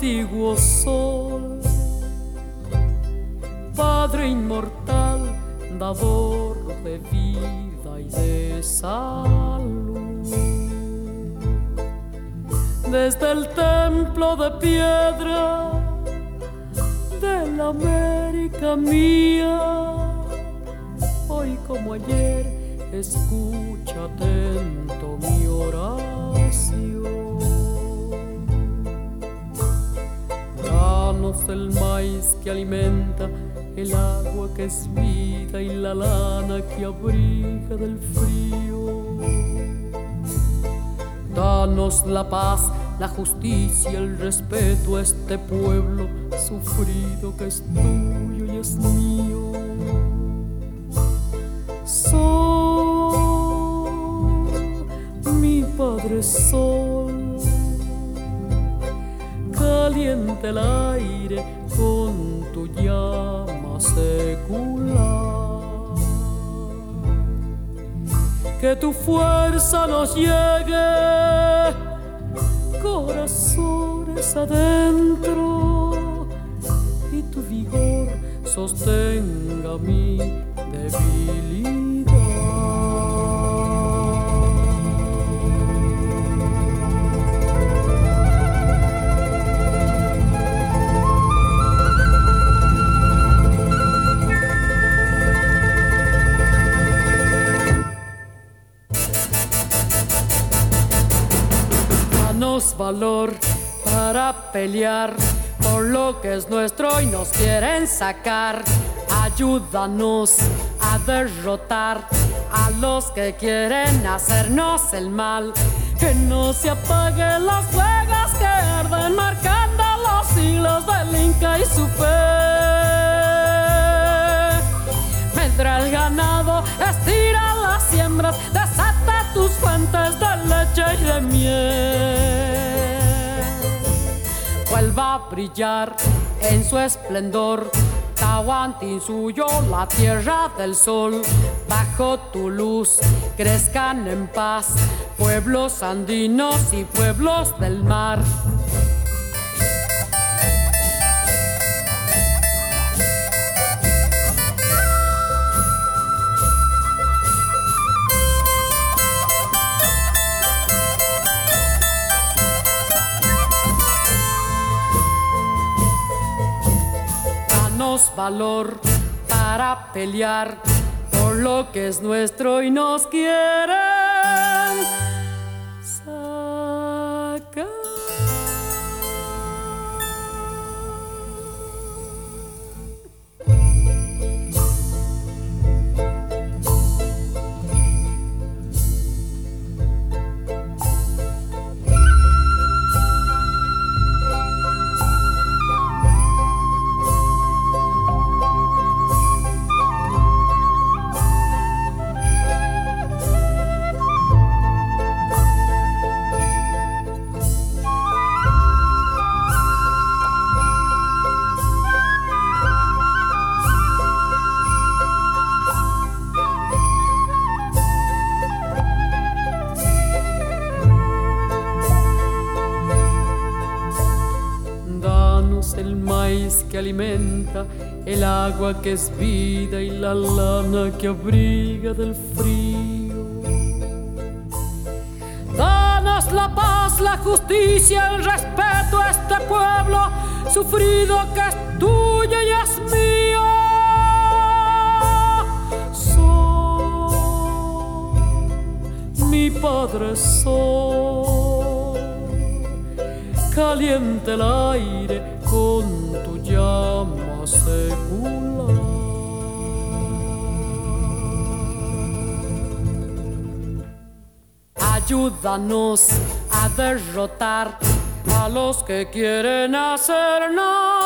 antiguo sol, Padre inmortal, dador de vida y de salud. Desde el templo de piedra de la América mía, hoy como ayer, escucha atento mi oración. Danos el maíz que alimenta, el agua que es vida y la lana que abriga del frío. Danos la paz, la justicia, el respeto a este pueblo sufrido que es tuyo y es mío. Sol, mi Padre Sol, caliente el aire con tu llama secular. Que tu fuerza nos llegue, corazones adentro, y tu vigor sostenga mi debilidad. Danos valor para pelear por lo que es nuestro y nos quieren sacar. Ayúdanos a derrotar a los que quieren hacernos el mal. Que no se apaguen las fuegas que arden marcando los siglos del Inca y su fe. Vendrá el ganado, estira las siembras, desata tus fuentes de leche y de miel. Vuelva a brillar en su esplendor Tahuantinsuyo, la tierra del sol. Bajo tu luz crezcan en paz pueblos andinos y pueblos del mar. Valor para pelear por lo que es nuestro y nos quieren sacar. El maíz que alimenta, el agua que es vida y la lana que abriga del frío. Danos la paz, la justicia, el respeto a este pueblo sufrido que es tuyo y es mío. Sol, mi Padre Sol, caliente el aire con tu llama secular. Ayúdanos a derrotar a los que quieren hacernos